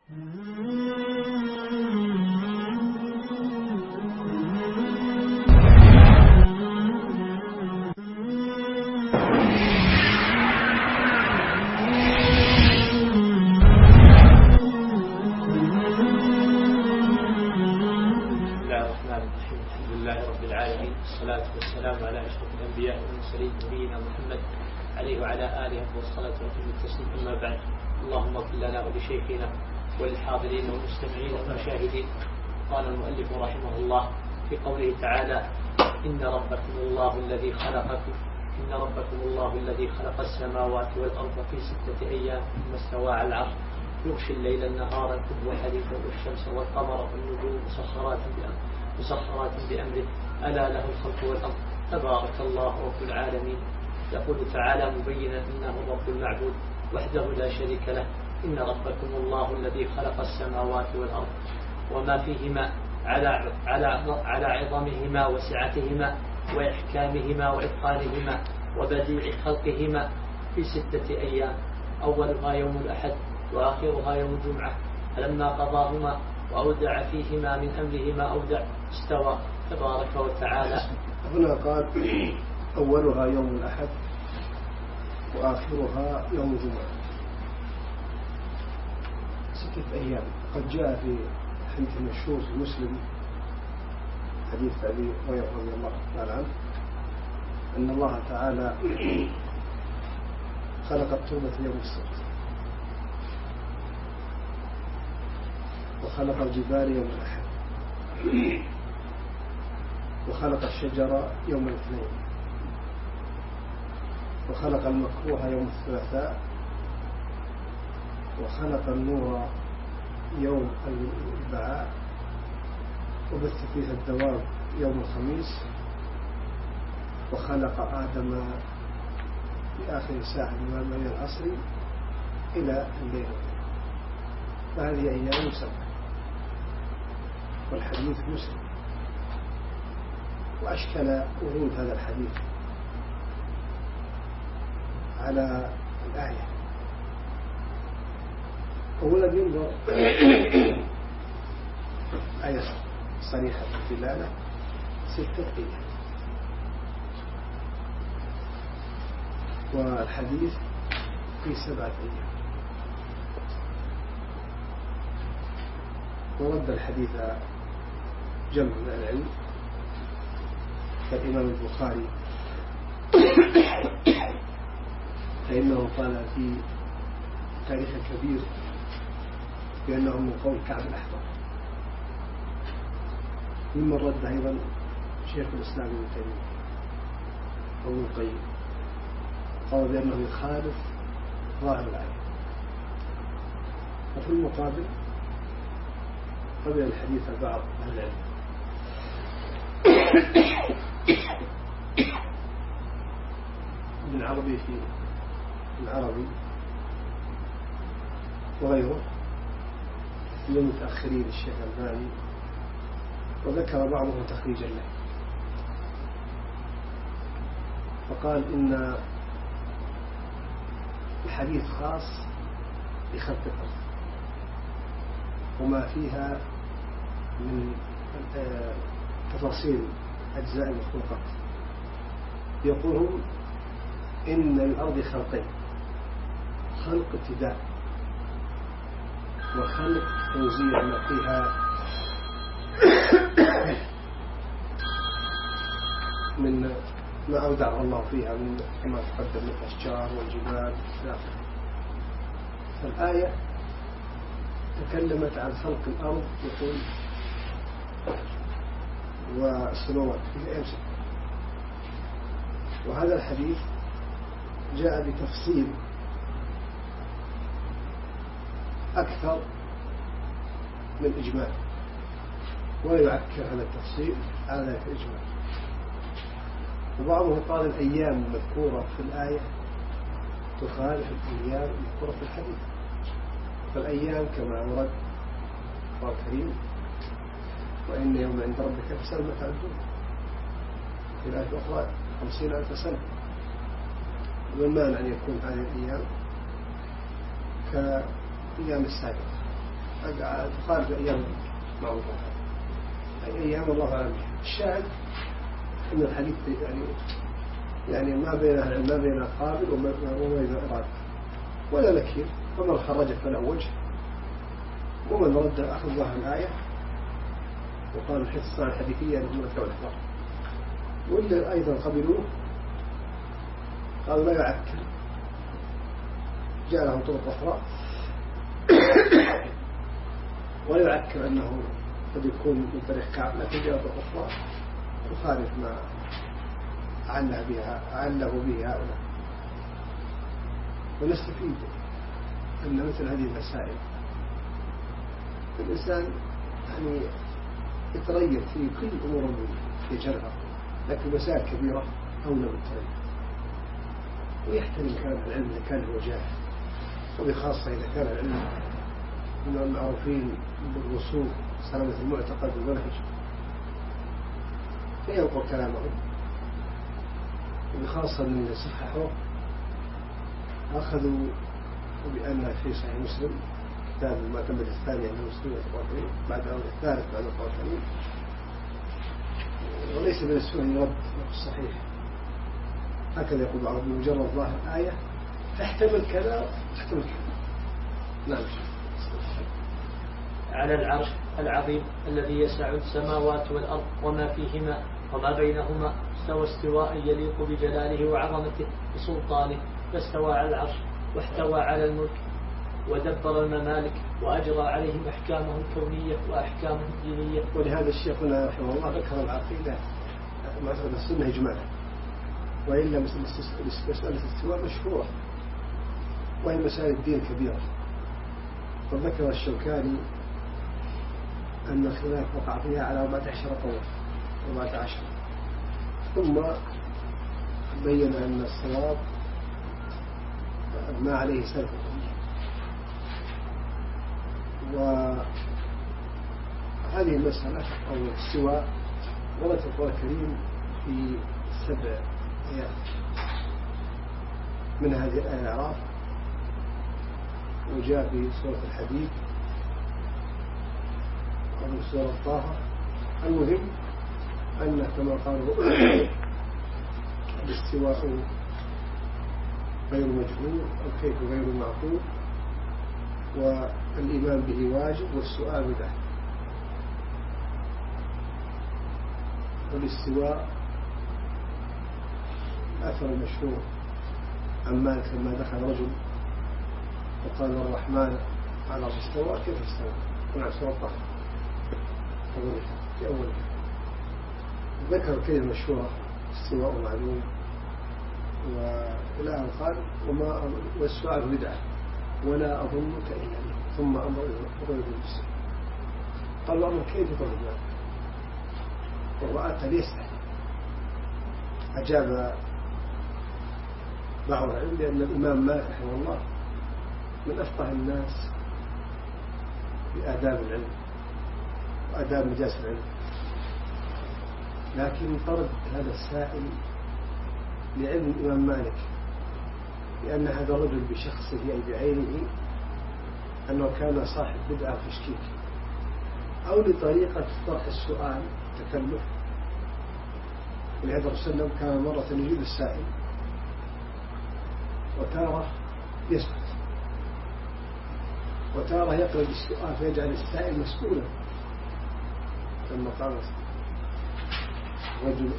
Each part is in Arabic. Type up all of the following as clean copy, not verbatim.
والسلام على أشرف الأنبياء والمرسلين نبينا محمد عليه وعلى آله والصلاة والتسليم. أما بعد، اللهم اغفر لنا ولشيخنا وللحاضرين والمستمعين والمشاهدين. قال المؤلف رحمه الله في قوله تعالى: إن ربكم الله الذي خلق السماوات والأرض في 6 أيام ثم استوى على العرش يغشي الليل النهار كل حديثا والشمس والقمر والنجوم مسخرات بأمره ألا له الخلق والأمر تبارك الله رب العالمين. يقول تعالى مبينا إنه رب المعبود وحده لا شريك له: إن ربكم الله الذي خلق السماوات والأرض وما فيهما على عظمهما وسعتهما وإحكامهما وإتقانهما وبديع خلقهما في 6 أيام، أولها يوم الأحد وآخرها يوم الجمعة، فلما قضاهما وأودع فيهما من أمره ما أودع استوى تبارك وتعالى. هنا قال أولها يوم الأحد وآخرها يوم الجمعة، 6 أيام. قد جاء في حديث المشهور في مسلم حديث أبي هريرة رضي الله تعالى عنه أن الله تعالى خلق التربة يوم السبت، وخلق الجبال يوم الأحد، وخلق الشجر يوم الاثنين، وخلق المكروه يوم الثلاثاء، وخلق النور يوم الأربعاء، وبث فيها الدواب يوم الخميس، وخلق آدم في آخر ساعة من العصر إلى الليل، فهذه أيام 7. والحديث مسلم. وأشكل ورود هذا الحديث على الآية. أولا ينظر آية صريحة الدلالة 6 أيام، والحديث في 7 أيام. ورد الحديث جمع من العلم كالإمام البخاري، فإنه قال في تاريخ كبير بأنه من قول كعب الأحبار. ممن رد أيضا شيخ الإسلام ابن تيمية وابن القيم، قال بأنه يخالف ظاهر الآية. وفي المقابل قبل الحديث بعض أهل العلم ابن عربي في العربي وغيره من المتأخرين الشيخ الباني، وذكر بعضهم تخريجا له، فقال إن الحديث خاص بخلق الأرض وما فيها من تفاصيل أجزاء المخلوقات. يقولون إن للأرض خلقين: خلق ابتداء وخلق توزيع ما فيها من ما أودع الله فيها من كما تقدم من الأشجار والجبال. فالآية تكلمت عن خلق الأرض يقول والسماوات في أيام 6، وهذا الحديث جاء بتفصيل أكثر من إجمال، ولا يعكر هذا التفصيل على الإجمال. وبعضهم قال الأيام المذكورة في الآية تخالف الأيام المذكورة في الحديث، فالأيام كما ورد قال الكريم: وإن يوم عند ربك كسنة تعدون، في الآية الأخرى 50,000 سنة. والمانع أن يكون هذه الأيام كأيام السابقة. تخالف أيام معروفة، أي أيام الله أعلم. الشاهد أن الحديث يعني ما بين قابل وما بين إرادة ولا نكير، فمن خرج فلا وجه، ومن رد أخذ ظاهر الآية وقال الحديث الصحيح الحديثية لهم الكون الحوار، واللي أيضا قبلوه قالوا لا يعكر، جاء لهم طرق أخرى ولا يعكر أنه قد يكون من طريق كعب، لكن جاء طرق أخرى تخالف ما علّه به هؤلاء. ونستفيد أن مثل هذه المسائل الإنسان يعني يتغير في كل أمور يجرها، لكن مسائل كبيرة أولى بالتغير، ويحترم كلام العلم إذا كان هو جاهل، وبخاصة إذا كان العلم من المعروفين بالوصول سلامة المعتقد والمنهج، فينقل كلامهم، وبخاصة من يصححه أخذوا بأن في صحيح مسلم كتاب المعتمد الثاني عند المسلمين بعد الثالث بعد القرآن، وليس من السنة رد الصحيح، هكذا يقول بعض مجرد ظاهر آية تحتمل كذا تحتمل كذا. نعم. على العرش العظيم الذي يسع السماوات والأرض وما فيهما وما بينهما، استوى استواء يليق بجلاله وعظمته بسلطانه، فاستوى على العرش واحتوى على الملك ودبر الممالك وأجرى عليهم أحكامه الكونية وأحكامه الدينية. ولهذا الشيخ هنا رحمه الله ذكر العقيدة مسألة السنة إجمالا، وإلا مسألة الاستواء مشهورة، وهي مسائل الدين كبيرة. وذكر الشوكاني أن الخلاف وقع فيها على 14 قول 14، ثم بين أن الصواب ما عليه سلف الأمة. وهذه المسألة أو الاستواء ورد القرآن الكريم في 7 آيات، من هذه الآية الأعراف، وجاء في سورة الحديد وفي سورة طه. المهم أن كما قالوا الاستواء غير مجهول، الكيف غير معقول، والإيمان به واجب، والسؤال بدعة. والاستواء الأثر المشهور عن مالك لما دخل رجل وقال الرحمن على استوى، كيف استوى؟ قلنا سورة طه في أولها ذكر كلمة مشهورة استواء معلوم، وإلى أن قال والسؤال بدعة ولا أظنك إلا به، ثم أمر إلى المسلم. قال الله كيف يقول ذلك؟ والرأى ليسأل. أجاب بعض العلم بأن الإمام مالك رحمه الله من أفقه الناس بآداب العلم وآداب مجالس العلم، لكن طرد هذا السائل لعلم الإمام مالك لأن هذا الرجل بشخصه أي بعينه أنه كان صاحب بدعة وتشكيك، أو لطريقة طرح السؤال تكلف. ولهذا الرسول صلى الله عليه وسلم كان مرة يجيب السائل وتارة يسكت، وتارة يقلب السؤال فيجعل السائل مسؤولا. لما قال رجل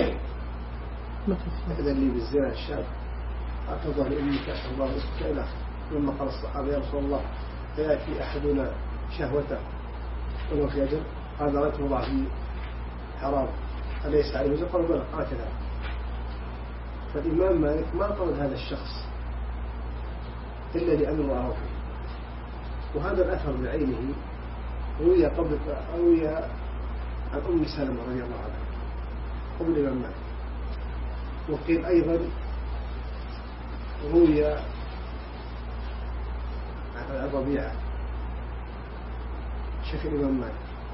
إذا لي بالزنا الشاب أعتذر لأنك أسأل الله رزقك إلى آخره. لما قال الصحابة يا رسول الله فيأتي أحدنا شهوته وهو في أجل، قال رأيت وضع فيه حرام أليس عليه وزر؟ قال بلى هكذا. فالإمام مالك ما طرد هذا الشخص إلا لأنه رآه فيه. وهذا الأثر بعينه روي عن أم سلمة رضي الله عنها قبل الإمام مالك، وقيل أيضا روي عن الربيعة شيخ الإمام مالك،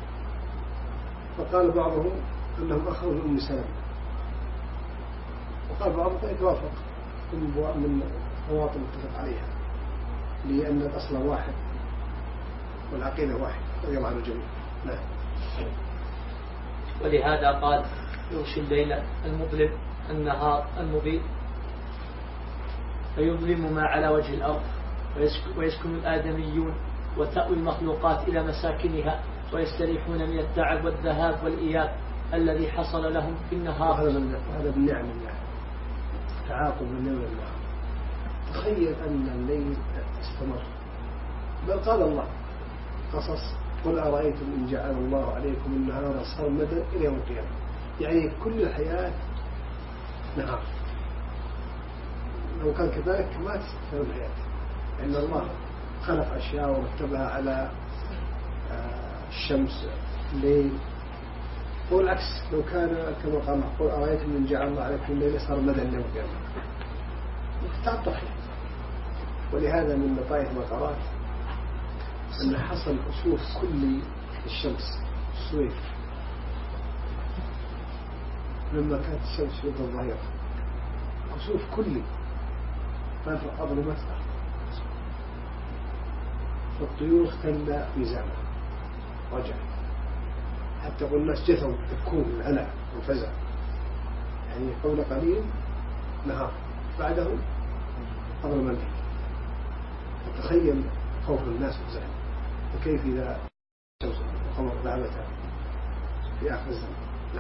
فقال بعضهم أنهم أخذوا من أم سلمة، وقال بعضهم يتوافق من مواطن متفق عليها، لأن الأصل واحد والعقيدة واحد رضي الله عنه الجميع. نعم. ولهذا قال يغشي الليل المظلم النهار المضيء فيظلم ما على وجه الأرض ويسكن الآدميون وتأوي المخلوقات إلى مساكنها ويستريحون من التعب والذهاب والإياب الذي حصل لهم في النهار. هذا بالنعم الله، تعاقب الليل والنهار. تخيل أن الليل استمر، بل قال الله قصص قل أرأيتم إن جعل الله عليكم النهار سرمدا إلى يوم القيامة، يعني كل الحياة نهار. لو كان كذلك ما تستمر الحياة، لأن الله خلق أشياء ورتبها على الشمس الليل. والعكس لو كان كما قال قل أرأيتم إن جعل الله عليكم الليل سرمدا إلى يوم القيامة تعطل. ولهذا من لطائف ما قرأت أن حصل كسوف كلي الشمس الصويف لما كانت الشمس في الظهيرة، كسوف كلي فأظلمت فالطيور اختل ميزانها رجعت، حتى يقول الناس جثوا يبكون من الهلع والفزع، يعني قبل قليل نهار بعده أظلم الليل. تخيل خوف الناس وزعل، وكيف إذا الشمس والقمر ذهبتا في آخر الزمن. نعم.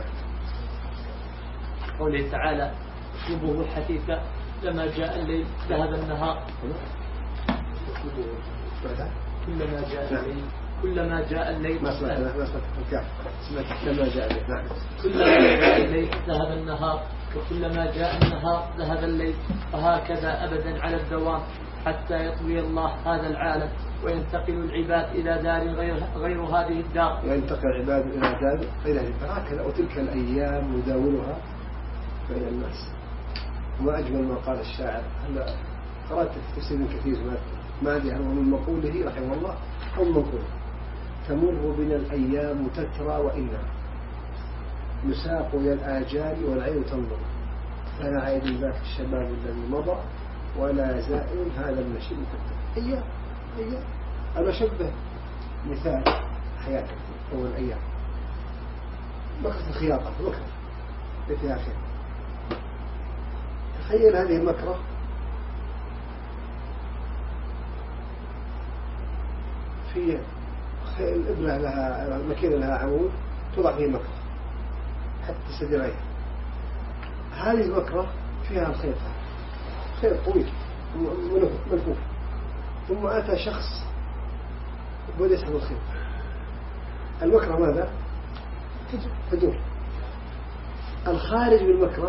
قوله تعالى اسلوبه الحثيث لما جاء الليل ذهب النهار كلما جاء الليل ما سمعت لما جاء الليل. نعم. كلما جاء الليل ذهب النهار وكلما جاء النهار ذهب الليل، وهكذا أبدا على الدوام حتى يطوي الله هذا العالم وينتقل العباد إلى دار غير هذه الدار. ينتقل العباد إلى دار غير هذه الدار هكذا، وتلك الأيام نداولها بين الناس. وما أجمل ما قال الشاعر. هلا قرأت في تفسير كثير ما أدري عنه من مقوله رحمه الله أو مقوله: تمر بنا الأيام تترى وإنا نساق إلى الآجال والعين تنظر، فلا عيد ذاك الشباب الذي مضى ولا زائر هذا النشيد تكتب. أيام أنا شبه مثال حياتك أول أيام مكرة الخياطة مكرة بيتها خير. تخيل هذه المكرة في الإبرة لها مكينة لها عمود توضع فيه مكرة حتى سدريها. هذه المكرة فيها الخيط طويل ملفوف، ثم أتى شخص بدأ يسحب الخيط. المكرة ماذا؟ تدور. الخارج بالمكرة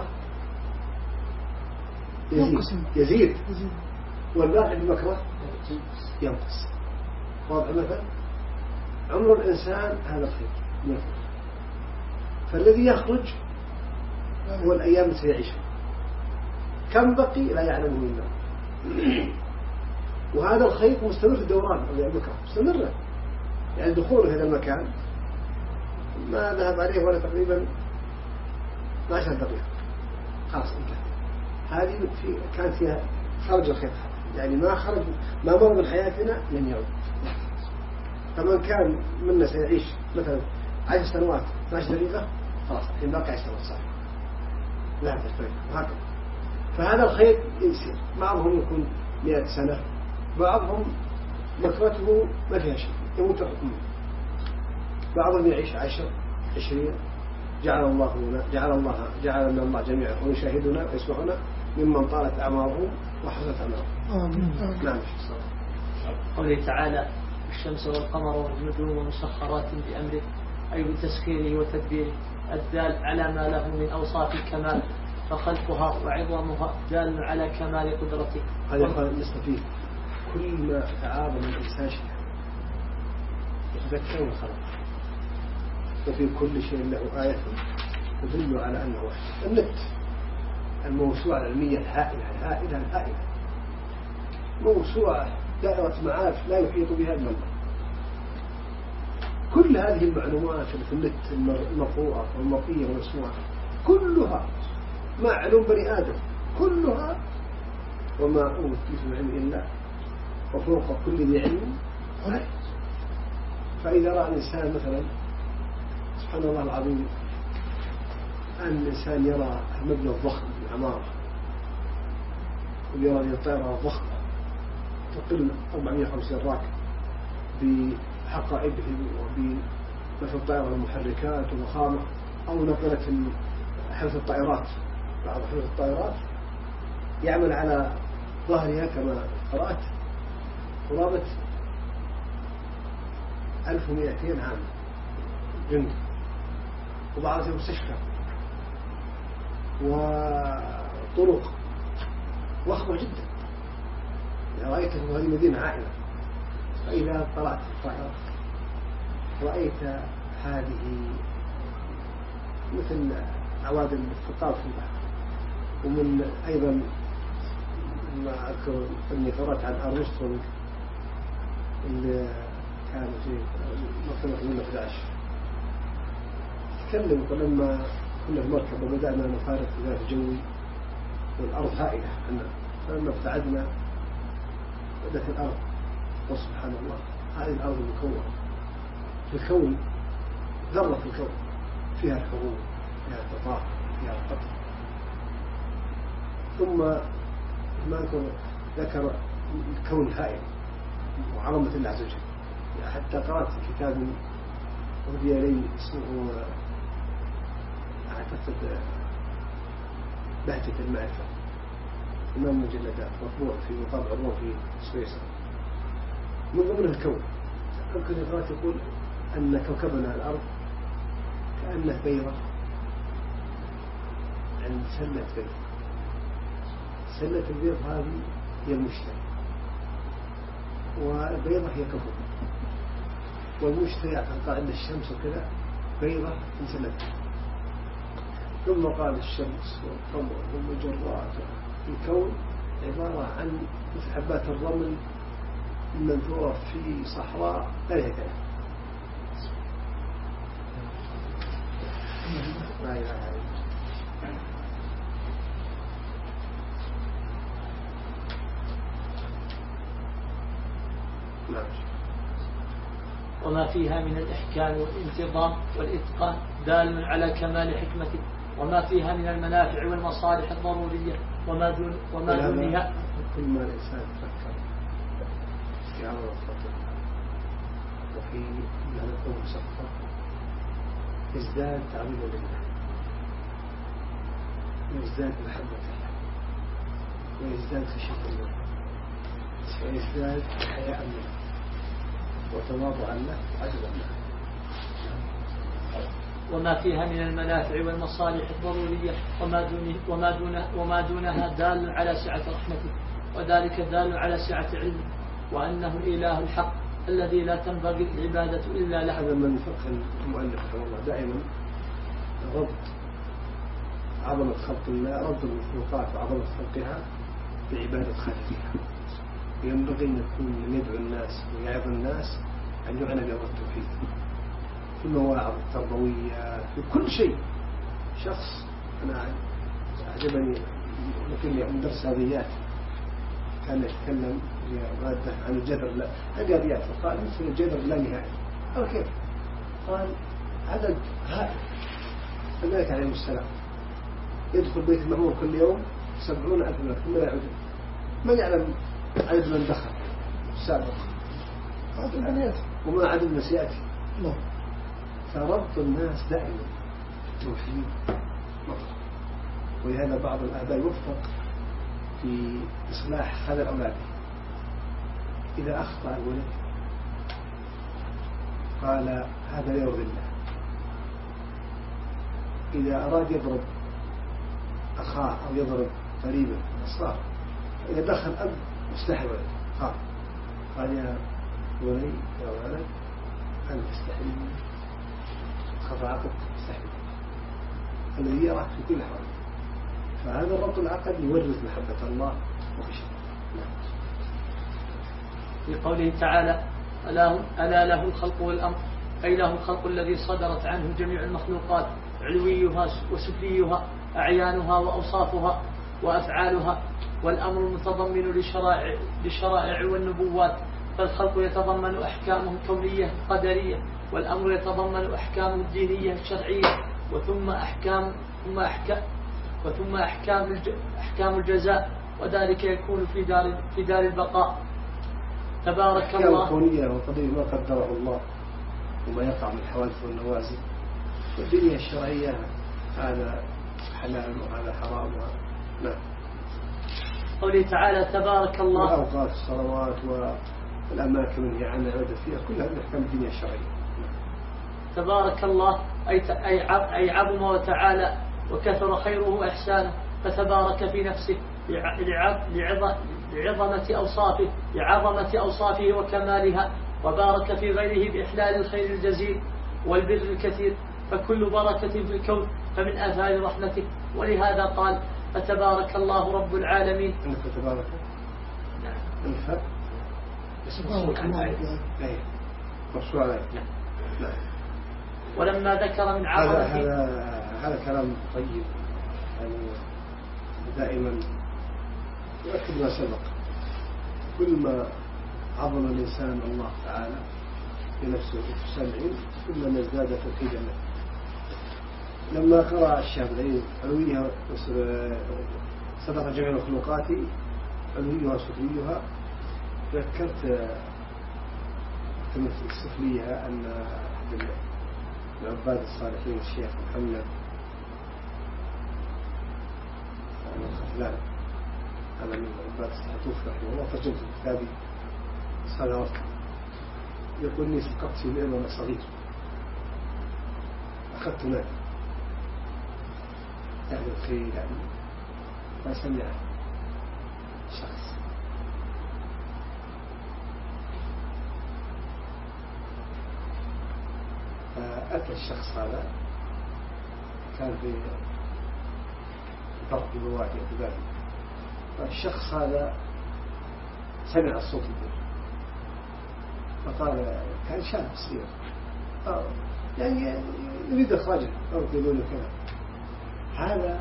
يزيد والباقي بالمكرة ينقص. واضح مثلا عمر الإنسان هذا الخيط ملفوف، فالذي يخرج هو الأيام سيعيشها. كم بقي لا يعلمه إلا الله. وهذا الخيط مستمر في الدوران، المكرة مستمرة، يعني دخوله هذا المكان ما ذهب عليه ولا تقريبا 12 دقيقة خلاص انتهى. هذه كانت فيها خرج الخيط، يعني ما خرج ما مر من حياتنا لن يعود. فمن كان منا سيعيش مثلا 10 سنوات 12 دقيقة خلاص الحين باقي 10 سنوات صح لا تشترك وهكذا. فهذا الخيط يصير بعضهم يكون 100 سنة، بعضهم مكرته ما فيها شيء يموت الحكم، بعضهم يعيش 10 20. جعلنا الله جميعا ويشاهدنا ويسمعنا ممن طالت أعمارهم وحسنت أعمارهم. نعم. قوله تعالى الشمس والقمر والنجوم مسخرات بأمره، أي بتسخيره وتدبيره الدال على ما له من أوصاف الكمال، فخلقها وعظمها دال على كمال قدرته. هذا يقال نستفيد كل ما تعاظم الإنسان شيء يتذكر الخلق، وفي كل شيء له آية تدل على أنه واحد. النت الموسوعة العلمية الهائلة موسوعة دائرة معارف لا يحيط بها إلا الله. كل هذه المعلومات اللي في النت المقروءة والمرئية والمسموعة كلها معلوم بني آدم كلها، وما أوتيت من علم إلا وفوق كل ذي علم عليم. فإذا رأى الإنسان مثلا سبحان الله العظيم أن الإنسان يرى مبنى ضخم من عمارة ويرى أن الطائرة ضخمة تقل 450 راكب بحقائبه وبمثل الطائرة المحركات ومخامة أو نقلة حفظ الطائرات. بعض حفظ الطائرات يعمل على ظهرها كما قرأت قرابة 1200 عام جند، وبعضها مستشفى وطرق ضخمة جدا. إذا رأيت هذه مدينة عائلة، فإذا طلعت الطائرة رأيت هذه مثل عوادم الثقاب في البحر. ومن أيضا ما أذكر أني قرأت عن أرمسترونغ اللي كان في مكان 11 تكلم لما كنا في مركب وبدأنا نفارق الغلاف الجوي والأرض هائلة عنا، فلما ابتعدنا بدأت الأرض وسبحان الله هذه الأرض المكونة في الكون ذرة في الكون فيها الحبوب فيها الطاقة فيها القطر. ثم ما ذكر الكون هائل وعظمة الله عز وجل. حتى قرأت كتاب أهدي لي اسمه أعتقد بهجة المعرفة، إمام مجلدات مطبوع في مطابع الروم في سويسرا. من ضمن الكون ممكن قرأت يقول أن كوكبنا الأرض كأنه بيضة عند سلة بيض. سلة البيض هذه هي المشتري، والبيضة هي كفر، والمشتري يعتقد عند الشمس وكذا بيضة من سلة. ثم قال الشمس والقمر والمجرات الكون عبارة عن مثل حبات الرمل المنثورة في صحراء لا لها كلام. لا إله إلا الله. وما فيها من الإحكام والانتظام والإتقان دال على كمال حكمته، وما فيها من المنافع والمصالح الضرورية وما دونها. كل ما الإنسان يفكر في عمل الخطر وفي أنه يكون مسخر يزداد تعظيما لله، ويزداد محبة الله، ويزداد خشية الله، ويزداد حياء منه وتواضعا له وعجبا له. وما فيها من المنافع والمصالح الضرورية وما دونها دال على سعة رحمته، وذلك دال على سعة علمه، وأنه الإله الحق الذي لا تنبغي العبادة إلا له. هذا من فقه المؤلف رحمه الله دائما ربط عظمة خلق الله، ربط المخلوقات وعظمة خلقها بعبادة خالقها. ينبغي أن يكون من يدعو الناس ويعظ الناس أن يعنى بأمر التوحيد في المواعظ التربوية في كل شيء. شخص أنا أعجبني من درس رياضيات كان يتكلم مادة عن الجذر الرياضيات، فقال مثل الجذر لا نهائي. قال كيف؟ قال عدد هائل. الملك عليه السلام يدخل بيت المعمور كل يوم 70,000 ملك ثم لا يعود. من يعلم عدد من دخل السابق؟ وما عدد من سيأتي؟ فربط الناس دائما توحيد مطلق. ولهذا بعض الآباء يوفق في إصلاح خلل أولاده. إذا أخطأ الولد قال هذا لا يرضي الله. إذا أراد يضرب أخاه أو يضرب قريبا أصغر، إذا دخل أب مستحي ولد قال يا ولي يا ولد أنا أستحي خطأك مستحي الذي يراك في كل حال. فهذا الربط العقل يورث محبة الله وخشيته. في قوله تعالى ألا له الخلق والأمر، أي له الخلق الذي صدرت عنه جميع المخلوقات، علويها وسفليها، أعيانها وأوصافها وأفعالها، والأمر المتضمن للشرائع والنبوات فالخلق يتضمن أحكامه الكونية القدرية، والأمر يتضمن أحكامه الدينية الشرعية، وثم أحكام الجزاء، وذلك يكون في دار البقاء. تبارك الله. الكونية وقضية ما قدره الله وما يقع من الحوادث والنوازل، والدنيا الشرعية هذا حلال وهذا حرام. نعم. قوله تعالى تبارك الله. والأوقات الصلوات والأماكن اللي عنها عبادة فيها كلها من أحكام الدنيا الشرعية. تبارك الله أي عظم وتعالى وكثر خيره وإحسانه، فتبارك في نفسه لعظمة أوصافه وكمالها، وبارك في غيره بإحلال الخير الجزيل والبر الكثير، فكل بركة في الكون فمن آثار رحمته. ولهذا قال فتبارك الله رب العالمين. عندك فتبارك؟ نعم. الفت تبارك الله. مرسول عليك. نعم. ولما ذكر من عظمته هذا كلام طيب، يعني دائما يؤكد ما سبق. كل ما عظم الإنسان الله تعالى بنفسه وسمعه كلما ازداد توحيدا له. لما قرأ الشافعي علويها صدق جميع المخلوقات علويها وسفليها، ذكرت السفلية أن العباد الصالحين الشيخ محمد الخفلان هذا من عباد الصحيح رحمه الله ترجمة كتابي صلوات، يقول إني سقطت في بئر وأنا صغير، أخذت نار أهل الخير، يعني ما سمع شخص فأتى الشخص هذا كان في ضرب بوادي أتباعي، فالشخص هذا سمع الصوت البير فقال، كان شاب صغير يعني يريد إخراجه أو يقولون كذا، هذا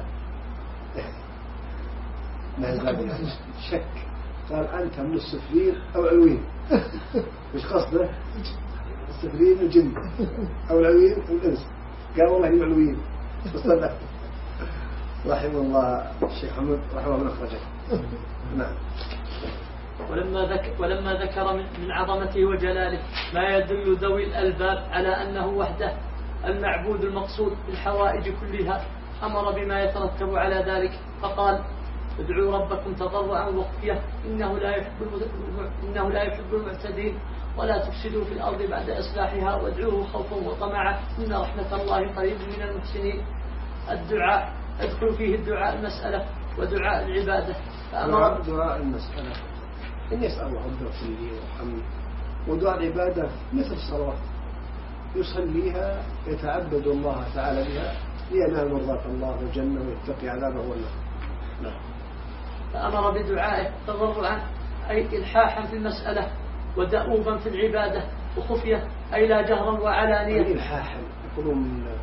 ما زال شك، قال أنت من السفلين أو علوين؟ مش قصده السفلين الجن أو العلوين الإنس، قال والله هم علوين. فصدق رحمه الله الشيخ حمد رحمه الله أخرجه. نعم. ولما ذكر من عظمته وجلاله ما يدل ذوي الألباب على أنه وحده المعبود المقصود بالحوائج كلها، أمر بما يترتب على ذلك، فقال ادعوا ربكم تضرعا وخفية إنه لا يحب المعتدين، ولا تفسدوا في الأرض بعد إصلاحها وادعوه خوفا وطمعا إن رحمة الله قريب من المحسنين. الدعاء يدخل فيه الدعاء المسألة ودعاء العبادة. دعاء المسألة إن يسأل الله التوفيق والحمد، ودعاء العبادة مثل الصلوات يصليها يتعبد الله تعالى بها لينال مرضاة الله والجنة ويتقي عذابه والنار. نعم. فأمر بدعائه تضرعا أي إلحاحا في المسألة، ودؤوبا في العبادة، وخفية أي لا جهرا وعلانية. يعني إلحاحا يقولون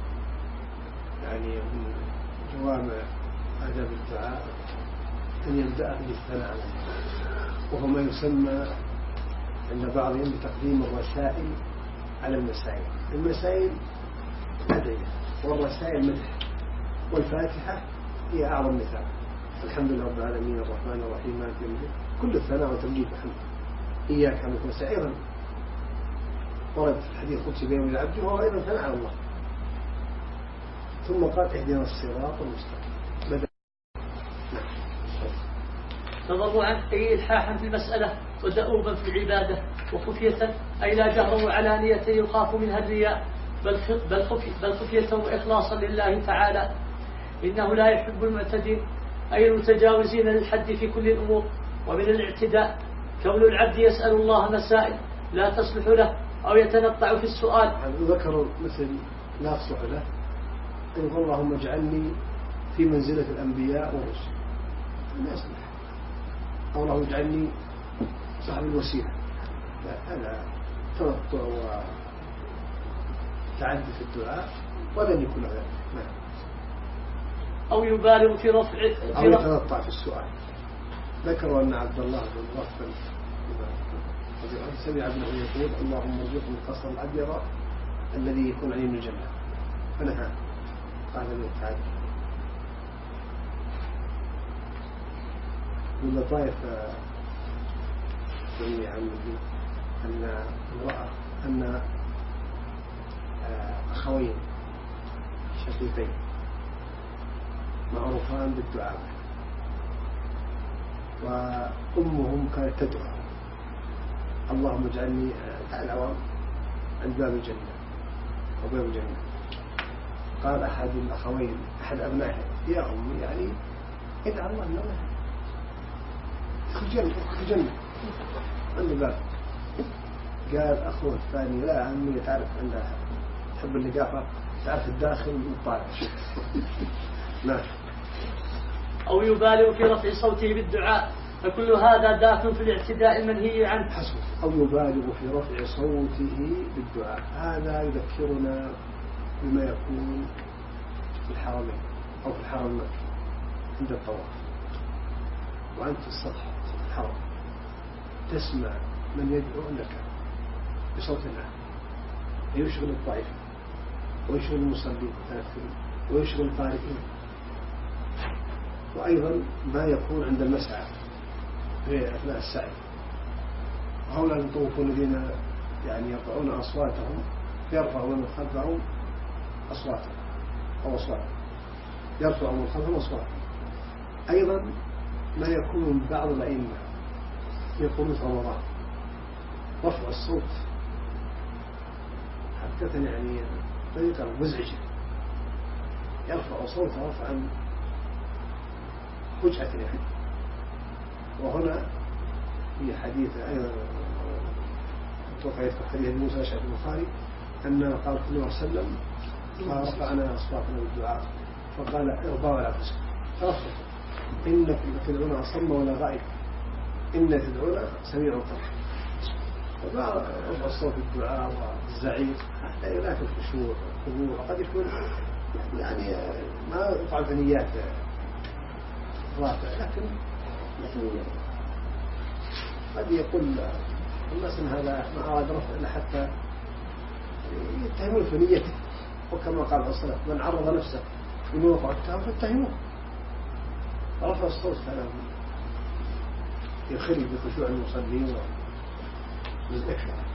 من جوامع آداب الدعاء أن يبدأ بالثناء على الله، وهو ما يسمى عند بعضهم بتقديم الرسائل على المسائل. المسائل أدعية والرسائل مدح، والفاتحة هي أعظم مثال. الحمد لله رب العالمين الرحمن الرحيم مالك يوم الدين، كل الثناء والتمجيد الحمد. إياك نعبد وإياك نستعين أيضا ورد في الحديث القدسي بين العبد وهو أيضا ثناء على الله. ثم قال اهدنا الصراط المستقيم. تضرعا أي إلحاحا في المسألة، ودؤوبا في العبادة، وخفية أي لا جهر وعلانية يخاف منها الرياء، بل خفية وإخلاصا لله تعالى. إنه لا يحب المعتدين أي المتجاوزين للحد في كل الأمور. ومن الاعتداء كون العبد يسأل الله مسائل لا تصلح له أو يتنطع في السؤال. ذكروا مثل لا تصلح له، يقول اللهم اجعلني في منزلة الأنبياء والرسل، لا يصلح. أو اللهم اجعلني صاحب الوسيلة، لا، هذا تنطع وتعدي في الدعاء ولن يكون هذا. أو يبالغ في رفع أو يتنطع في السؤال. ذكروا أن عبد الله بن مغفل رضي الله عنه سمع ابنه يقول اللهم ارزقني القصر الأبيض الذي يكون عليه من الجنة فنهى قال له تعالى. من لطائف يعني عمي أن امرأة أن أخوين شقيقين معروفان بالدعاء وأمهم كانت تدعو اللهم اجعلني تعالى عند باب الجنة وباب الجنة. قال أحد الأخوين أحد أبنائه يا أمي يعني ادعى الله أنه ادخل جنة عند الباب. قال أخوه الثاني لا عمي تعرف عندها تحب اللقافة تعرف الداخل من الطالع. نعم. أو يبالغ في رفع صوته بالدعاء فكل هذا داخل في الاعتداء المنهي عنه. حسب. أو يبالغ في رفع صوته بالدعاء هذا يذكرنا بما يكون في الحرمين أو في الحرم المكي عند الطواف وأنت في السطح الحرم تسمع من يدعو لك بصوت الله يشغل الضعيف ويشغل المصلين ويشغل القارئين. وأيضا ما يكون عند المسعى في أثناء السعي هؤلاء المطوفون الذين يعني يرفعون أصواتهم يرفعون من خلفهم أصواتهم أو أصواتهم يرفعون من خلفهم أصواتهم. أيضا ما يكون من بعض الأئمة يقولون في رمضان رفع الصوت حتى يعني طريقة مزعجة يرفع صوته رفعا فجأة يعني. وهنا في حديث أيضا توقع يذكر حديث موسى أشعر البخاري أن قال صلى الله عليه وسلم فرفعنا أصواتنا بالدعاء فقال ارضوا على أنفسكم فرفعوا إنك تدعون أصم ولا غائب إن تدعون سميع قريب. وما رفع الصوت بالدعاء والزعيق لا في الخشوع والخضوع قد يكون يعني ما يفعل بنيات رافع لكن قد يقول الناس ان هذا ما اراد رفع الا حتى يتهمون في نيته وكما قال عليه الصلاه من عرض نفسه لموقع التهم فاتهموه. رفع الصوت كلام يخل بخشوع المصلين والذكر